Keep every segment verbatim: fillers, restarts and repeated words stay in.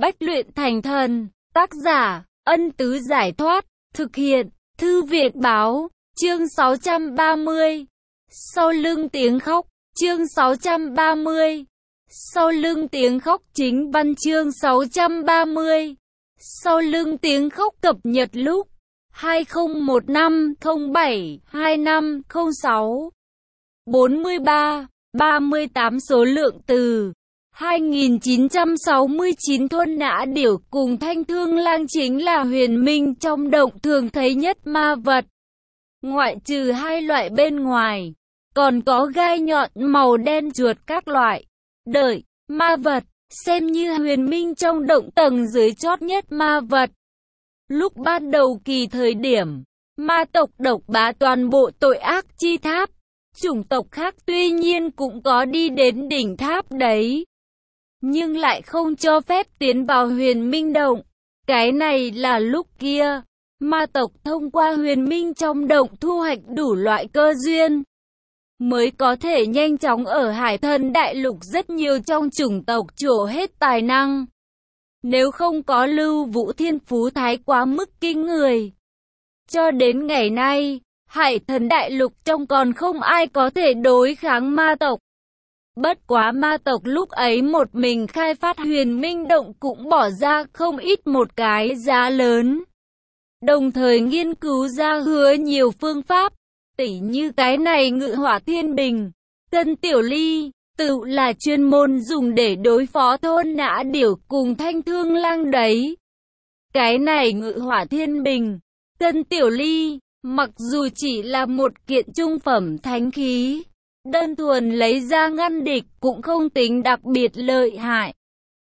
Bách luyện thành thần. Tác giả, Ân Tứ Giải Thoát. Thực hiện, Thư viện Báo. Chương sáu trăm ba mươi. Sau lưng tiếng khóc. Chương sáu trăm ba mươi. Sau lưng tiếng khóc. Chính văn chương sáu trăm ba mươi. Sau lưng tiếng khóc cập nhật lúc hai không một năm không bảy hai năm không sáu. bốn mươi ba, ba mươi tám số lượng từ hai nghìn chín trăm sáu mươi chín. Thôn Nã Điểu cùng Thanh Thương Lang chính là huyền minh trong động thường thấy nhất ma vật. Ngoại trừ hai loại bên ngoài, còn có gai nhọn màu đen chuột các loại. Đợi, ma vật, xem như huyền minh trong động tầng dưới chót nhất ma vật. Lúc ban đầu kỳ thời điểm, ma tộc độc bá toàn bộ tội ác chi tháp. Chủng tộc khác tuy nhiên cũng có đi đến đỉnh tháp đấy, nhưng lại không cho phép tiến vào huyền minh động. Cái này là lúc kia, ma tộc thông qua huyền minh trong động thu hoạch đủ loại cơ duyên, mới có thể nhanh chóng ở Hải Thần Đại Lục rất nhiều trong chủng tộc trổ hết tài năng. Nếu không có Lưu Vũ thiên phú thái quá mức kinh người, cho đến ngày nay, Hải Thần Đại Lục trong còn không ai có thể đối kháng ma tộc. Bất quá ma tộc lúc ấy một mình khai phát huyền minh động cũng bỏ ra không ít một cái giá lớn. Đồng thời nghiên cứu ra hứa nhiều phương pháp, tỉ như cái này Ngự Hỏa Thiên Bình, Tân Tiểu Ly, tự là chuyên môn dùng để đối phó Thôn Nã Điểu cùng Thanh Thương Lang đấy. Cái này Ngự Hỏa Thiên Bình, Tân Tiểu Ly, mặc dù chỉ là một kiện trung phẩm thánh khí, đơn thuần lấy ra ngăn địch cũng không tính đặc biệt lợi hại.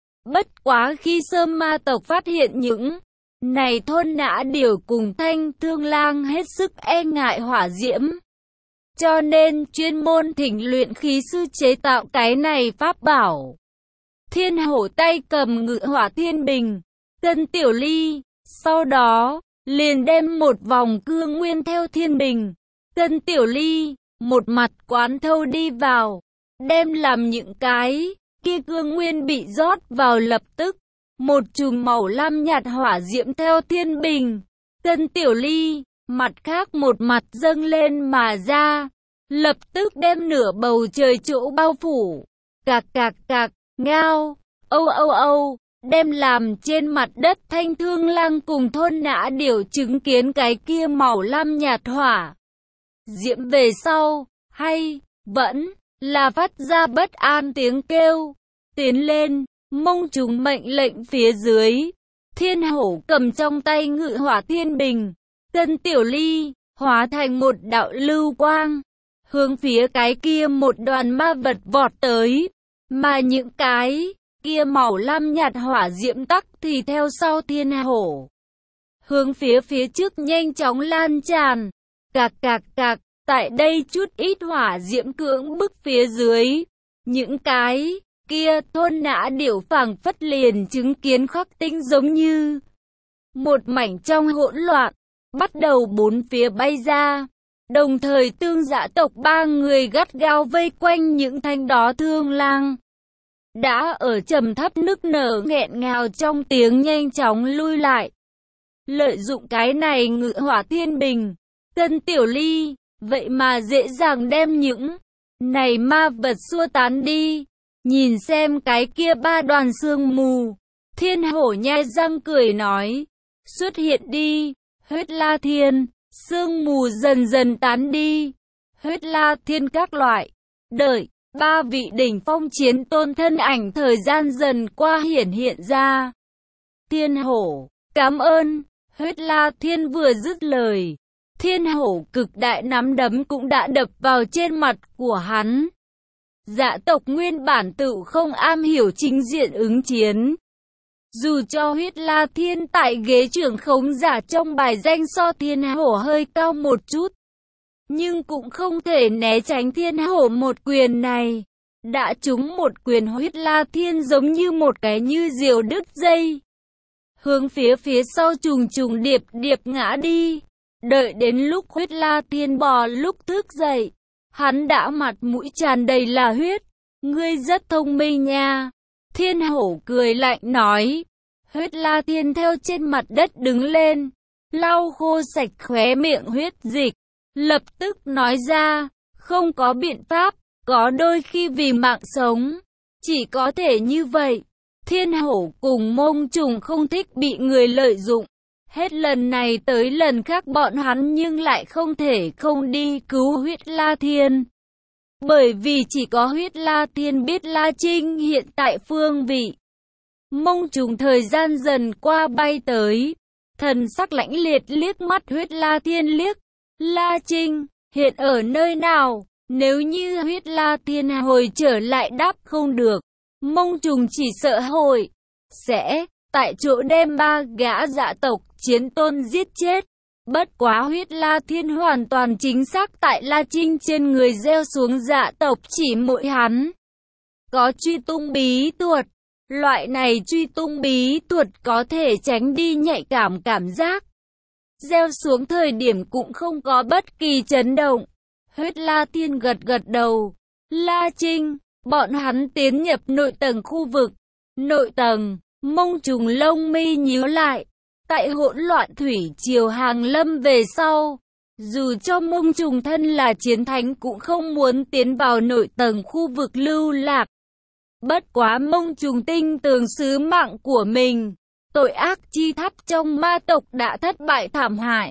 Bất quá khi Sơm ma tộc phát hiện những này Thôn Nã Điểu cùng Thanh Thương Lang hết sức e ngại hỏa diễm, cho nên chuyên môn thỉnh luyện khí sư chế tạo cái này pháp bảo. Thiên Hổ tay cầm Ngự Hỏa Thiên Bình, Tân Tiểu Ly, sau đó liền đem một vòng cương nguyên theo Thiên Bình, Tân Tiểu Ly, một mặt quán thâu đi vào, đem làm những cái kia cương nguyên bị rót vào lập tức. Một chùm màu lam nhạt hỏa diễm theo Thiên Bình, Tân Tiểu Ly, mặt khác một mặt dâng lên mà ra, lập tức đem nửa bầu trời chỗ bao phủ. Cạc cạc cạc, ngao, âu âu âu, đem làm trên mặt đất Thanh Thương Lang cùng Thôn Nã Điểu chứng kiến cái kia màu lam nhạt hỏa diễm về sau, hay vẫn là phát ra bất an tiếng kêu, tiến lên. Mông chúng mệnh lệnh phía dưới, Thiên Hổ cầm trong tay Ngự Hỏa Thiên Bình, Tân Tiểu Ly, hóa thành một đạo lưu quang, hướng phía cái kia một đoàn ma vật vọt tới, mà những cái kia màu lam nhạt hỏa diễm tắc thì theo sau Thiên Hổ, hướng phía phía trước nhanh chóng lan tràn. Cạc cạc cạc, tại đây chút ít hỏa diễm cưỡng bức phía dưới, những cái kia Thôn Nã Điểu phảng phất liền chứng kiến khắc tinh giống như một mảnh trong hỗn loạn, bắt đầu bốn phía bay ra, đồng thời Tương Dã tộc ba người gắt gao vây quanh những thanh đó Thương Lang, đã ở trầm thấp nức nở nghẹn ngào trong tiếng nhanh chóng lui lại. Lợi dụng cái này Ngự Hỏa Thiên Bình, Tân Tiểu Ly, vậy mà dễ dàng đem những này ma vật xua tán đi. Nhìn xem cái kia ba đoàn sương mù, Thiên Hổ nhai răng cười nói, xuất hiện đi, Huyết La Thiên. Sương mù dần dần tán đi, Huyết La Thiên các loại. Đợi, ba vị đỉnh phong chiến tôn thân ảnh thời gian dần qua hiển hiện ra. Thiên Hổ, cảm ơn. Huyết La Thiên vừa dứt lời, Thiên Hổ cực đại nắm đấm cũng đã đập vào trên mặt của hắn. Dã tộc nguyên bản tự không am hiểu chính diện ứng chiến. Dù cho Huyết La Thiên tại ghế trưởng khống giả trong bài danh so Thiên Hổ hơi cao một chút, nhưng cũng không thể né tránh Thiên Hổ một quyền này. Đã trúng một quyền, Huyết La Thiên giống như một cái như diều đứt dây, hướng phía phía sau trùng trùng điệp điệp ngã đi. Đợi đến lúc Huyết La Thiên bò lúc thức dậy, hắn đã mặt mũi tràn đầy là huyết. Ngươi rất thông minh nha. Thiên Hổ cười lạnh nói. Huyết La Thiên theo trên mặt đất đứng lên, lau khô sạch khóe miệng huyết dịch, lập tức nói ra, không có biện pháp, có đôi khi vì mạng sống, chỉ có thể như vậy. Thiên hổ cùng Mông Trùng không thích bị người lợi dụng. Hết lần này tới lần khác bọn hắn nhưng lại không thể không đi cứu Huyết La Thiên. Bởi vì chỉ có Huyết La Thiên biết La Trinh hiện tại phương vị. Mông Trùng thời gian dần qua bay tới, thần sắc lãnh liệt liếc mắt Huyết La Thiên liếc. La Trinh, hiện ở nơi nào? Nếu như Huyết La Thiên hồi trở lại đáp không được, Mông Trùng chỉ sợ hồi sẽ tại chỗ đem ba gã dạ tộc chiến tôn giết chết. Bất quá Huyết La Thiên hoàn toàn chính xác tại La Trinh trên người gieo xuống dạ tộc chỉ mỗi hắn có truy tung bí thuật. Loại này truy tung bí thuật có thể tránh đi nhạy cảm cảm giác. Gieo xuống thời điểm cũng không có bất kỳ chấn động. Huyết La Thiên gật gật đầu. La Trinh, bọn hắn tiến nhập nội tầng khu vực. Nội tầng, Mông Trùng lông mi nhíu lại. Tại hỗn loạn thủy triều hàng lâm về sau, dù cho Mông Trùng thân là chiến thánh cũng không muốn tiến vào nội tầng khu vực lưu lạc. Bất quá Mông Trùng tinh tường sứ mạng của mình, tội ác chi thắp trong ma tộc đã thất bại thảm hại.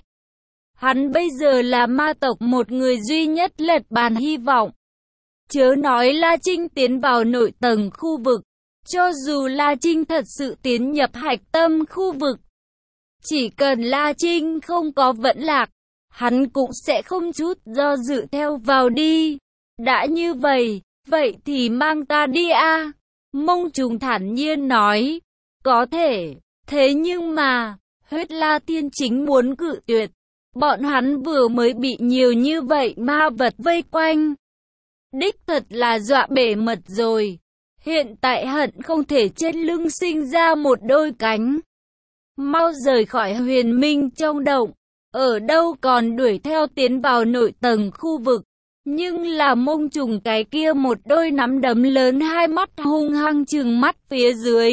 Hắn bây giờ là ma tộc một người duy nhất lật bàn hy vọng. Chớ nói La Trinh tiến vào nội tầng khu vực, cho dù La Trinh thật sự tiến nhập hạch tâm khu vực, chỉ cần La Trinh không có vẫn lạc, hắn cũng sẽ không chút do dự theo vào đi. Đã như vậy, vậy thì mang ta đi a. Mông Trùng thản nhiên nói, có thể, thế nhưng mà, Huyết La Thiên chính muốn cự tuyệt. Bọn hắn vừa mới bị nhiều như vậy ma vật vây quanh. Đích thật là dọa bể mật rồi. Hiện tại hận không thể trên lưng sinh ra một đôi cánh. Mau rời khỏi huyền minh trong động. Ở đâu còn đuổi theo tiến vào nội tầng khu vực. Nhưng là Mông Trùng cái kia một đôi nắm đấm lớn, hai mắt hung hăng trừng mắt phía dưới.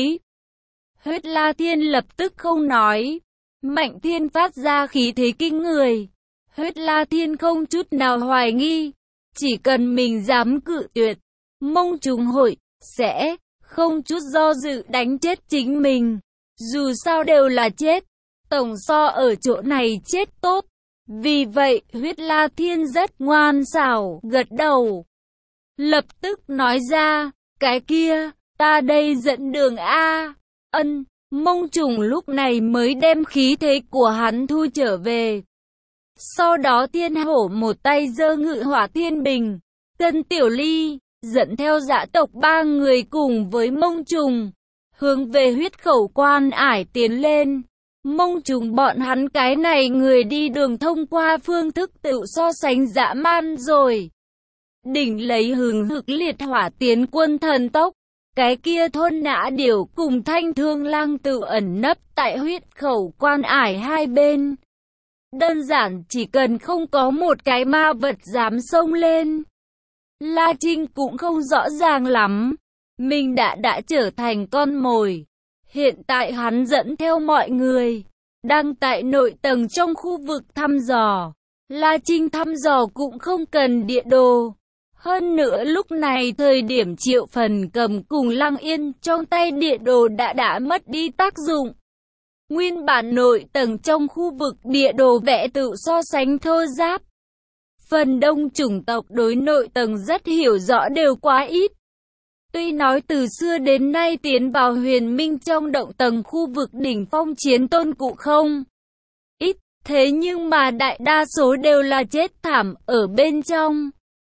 Huyết La Thiên lập tức không nói. Mạnh Thiên phát ra khí thế kinh người. Huyết La Thiên không chút nào hoài nghi. Chỉ cần mình dám cự tuyệt, Mông Trùng hội sẽ không chút do dự đánh chết chính mình. Dù sao đều là chết, tổng so ở chỗ này chết tốt. Vì vậy Huyết La Thiên rất ngoan xảo gật đầu, lập tức nói ra, cái kia, ta đây dẫn đường a. Ân. Mông Trùng lúc này mới đem khí thế của hắn thu trở về. Sau đó Thiên Hổ một tay giơ Ngự Hỏa Thiên Bình, Tân Tiểu Ly, dẫn theo dã tộc ba người cùng với Mông Trùng, hướng về huyết khẩu quan ải tiến lên. Mông Trùng bọn hắn cái này người đi đường thông qua phương thức tự so sánh dã man rồi. Đỉnh lấy hừng hực liệt hỏa tiến quân thần tốc. Cái kia thôn nã điểu cùng Thanh Thương Lang tự ẩn nấp tại huyết khẩu quan ải hai bên. Đơn giản chỉ cần không có một cái ma vật dám xông lên. La Trinh cũng không rõ ràng lắm. Mình đã đã trở thành con mồi. Hiện tại hắn dẫn theo mọi người, đang tại nội tầng trong khu vực thăm dò. La Trinh thăm dò cũng không cần địa đồ. Hơn nữa lúc này thời điểm Triệu Phần cầm cùng Lăng Yên trong tay địa đồ đã đã mất đi tác dụng. Nguyên bản nội tầng trong khu vực địa đồ vẽ tự so sánh thô ráp. Phần đông chủng tộc đối nội tầng rất hiểu rõ đều quá ít. Tuy nói từ xưa đến nay tiến vào huyền minh trong động tầng khu vực đỉnh phong chiến tôn cụ không ít, thế nhưng mà đại đa số đều là chết thảm ở bên trong.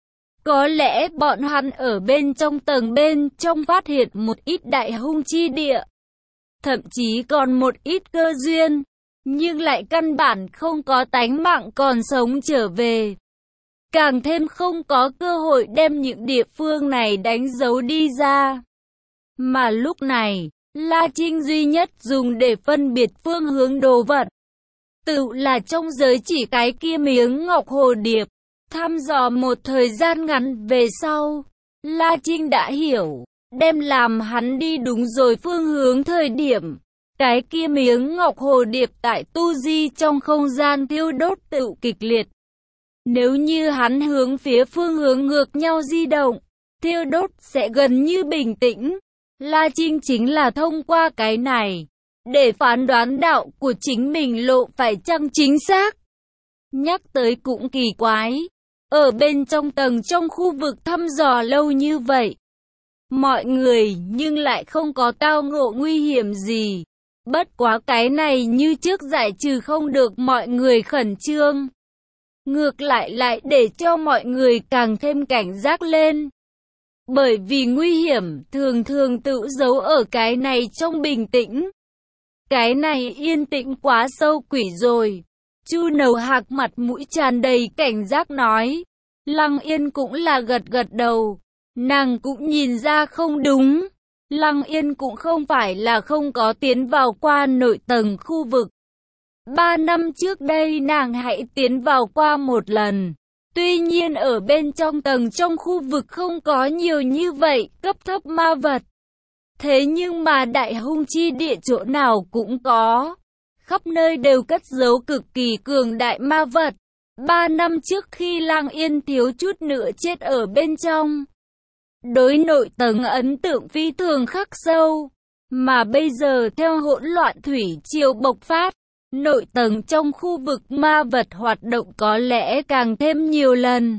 Có lẽ bọn hắn ở bên trong tầng bên trong phát hiện một ít đại hung chi địa, thậm chí còn một ít cơ duyên, nhưng lại căn bản không có tánh mạng còn sống trở về. Càng thêm không có cơ hội đem những địa phương này đánh dấu đi ra. Mà lúc này, La Trinh duy nhất dùng để phân biệt phương hướng đồ vật, tự là trong giới chỉ cái kia miếng ngọc hồ điệp. Thăm dò một thời gian ngắn về sau, La Trinh đã hiểu, đem làm hắn đi đúng rồi phương hướng thời điểm. Cái kia miếng ngọc hồ điệp tại tu di trong không gian thiêu đốt tự kịch liệt. Nếu như hắn hướng phía phương hướng ngược nhau di động, thiêu đốt sẽ gần như bình tĩnh. La Trinh chính là thông qua cái này, để phán đoán đạo của chính mình lộ phải chăng chính xác. Nhắc tới cũng kỳ quái, ở bên trong tầng trong khu vực thăm dò lâu như vậy, mọi người nhưng lại không có tao ngộ nguy hiểm gì. Bất quá cái này như trước giải trừ không được mọi người khẩn trương. Ngược lại lại để cho mọi người càng thêm cảnh giác lên. Bởi vì nguy hiểm thường thường tự giấu ở cái này trong bình tĩnh. Cái này yên tĩnh quá sâu quỷ rồi. Chu Nầu Hạc mặt mũi tràn đầy cảnh giác nói. Lăng Yên cũng là gật gật đầu. Nàng cũng nhìn ra không đúng. Lăng Yên cũng không phải là không có tiến vào qua nội tầng khu vực. Ba năm trước đây nàng hãy tiến vào qua một lần. Tuy nhiên ở bên trong tầng trong khu vực không có nhiều như vậy cấp thấp ma vật. Thế nhưng mà đại hung chi địa chỗ nào cũng có. Khắp nơi đều cất giấu cực kỳ cường đại ma vật. Ba năm trước khi Lăng Yên thiếu chút nữa chết ở bên trong. Đối nội tầng ấn tượng phi thường khắc sâu. Mà bây giờ theo hỗn loạn thủy triều bộc phát, nội tầng trong khu vực ma vật hoạt động có lẽ càng thêm nhiều lần.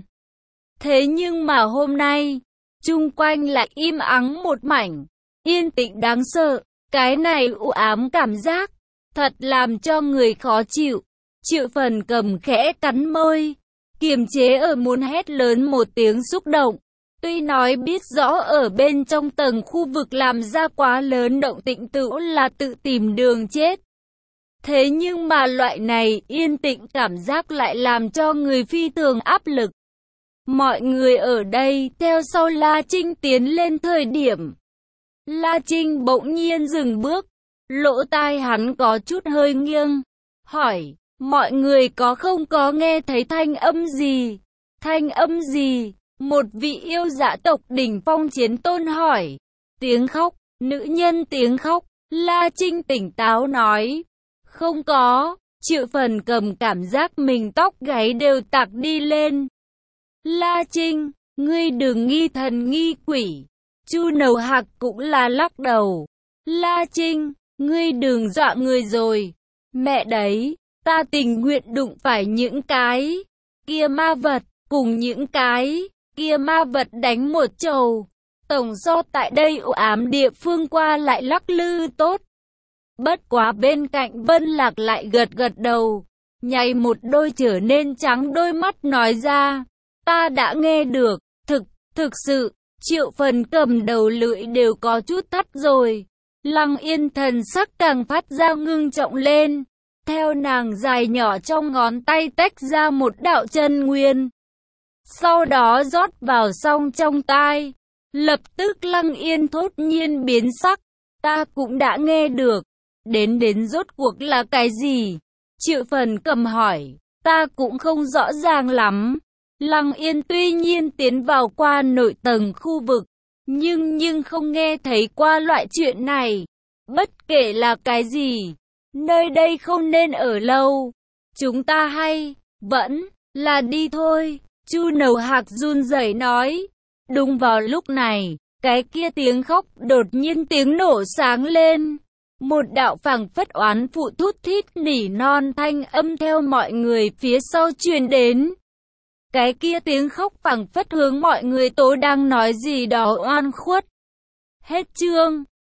Thế nhưng mà hôm nay, chung quanh lại im ắng một mảnh, yên tĩnh đáng sợ. Cái này u ám cảm giác, thật làm cho người khó chịu. Triệu Phần Cầm khẽ cắn môi, kiềm chế ở muốn hét lớn một tiếng xúc động. Tuy nói biết rõ ở bên trong tầng khu vực làm ra quá lớn động tĩnh tựu là tự tìm đường chết. Thế nhưng mà loại này yên tĩnh cảm giác lại làm cho người phi thường áp lực. Mọi người ở đây theo sau La Trinh tiến lên thời điểm. La Trinh bỗng nhiên dừng bước, lỗ tai hắn có chút hơi nghiêng, hỏi, mọi người có không có nghe thấy thanh âm gì? Thanh âm gì? Một vị yêu dạ tộc đỉnh phong chiến tôn hỏi. Tiếng khóc, nữ nhân tiếng khóc. La Trinh tỉnh táo nói. Không có. Triệu Phần Cầm cảm giác mình tóc gáy đều tạc đi lên. La Trinh, ngươi đừng nghi thần nghi quỷ. Chu Nầu Hạc cũng là lắc đầu. La Trinh, ngươi đừng dọa người rồi. Mẹ đấy, ta tình nguyện đụng phải những cái kia ma vật, cùng những cái kia ma vật đánh một chầu. Tổng do tại đây u ám địa phương qua lại lắc lư tốt. Bất quá bên cạnh Vân Lạc lại gật gật đầu, nháy một đôi trở nên trắng đôi mắt nói ra. Ta đã nghe được, thực, thực sự, Triệu Phần Cầm đầu lưỡi đều có chút thắt rồi. Lăng Yên thần sắc càng phát ra ngưng trọng lên. Theo nàng dài nhỏ trong ngón tay tách ra một đạo chân nguyên. Sau đó rót vào xong trong tai. Lập tức Lăng Yên thốt nhiên biến sắc. Ta cũng đã nghe được. Đến đến rốt cuộc là cái gì? Triệu Phần Cầm hỏi. Ta cũng không rõ ràng lắm. Lăng Yên tuy nhiên tiến vào qua nội tầng khu vực. Nhưng nhưng không nghe thấy qua loại chuyện này. Bất kể là cái gì, nơi đây không nên ở lâu. Chúng ta hay, vẫn, là đi thôi. Chu Nầu Hạc run rẩy nói. Đúng vào lúc này, cái kia tiếng khóc đột nhiên tiếng nổ sáng lên. Một đạo phảng phất oán phụ thút thít nỉ non thanh âm theo mọi người phía sau truyền đến. Cái kia tiếng khóc phảng phất hướng mọi người tố đang nói gì đó oan khuất. Hết chương.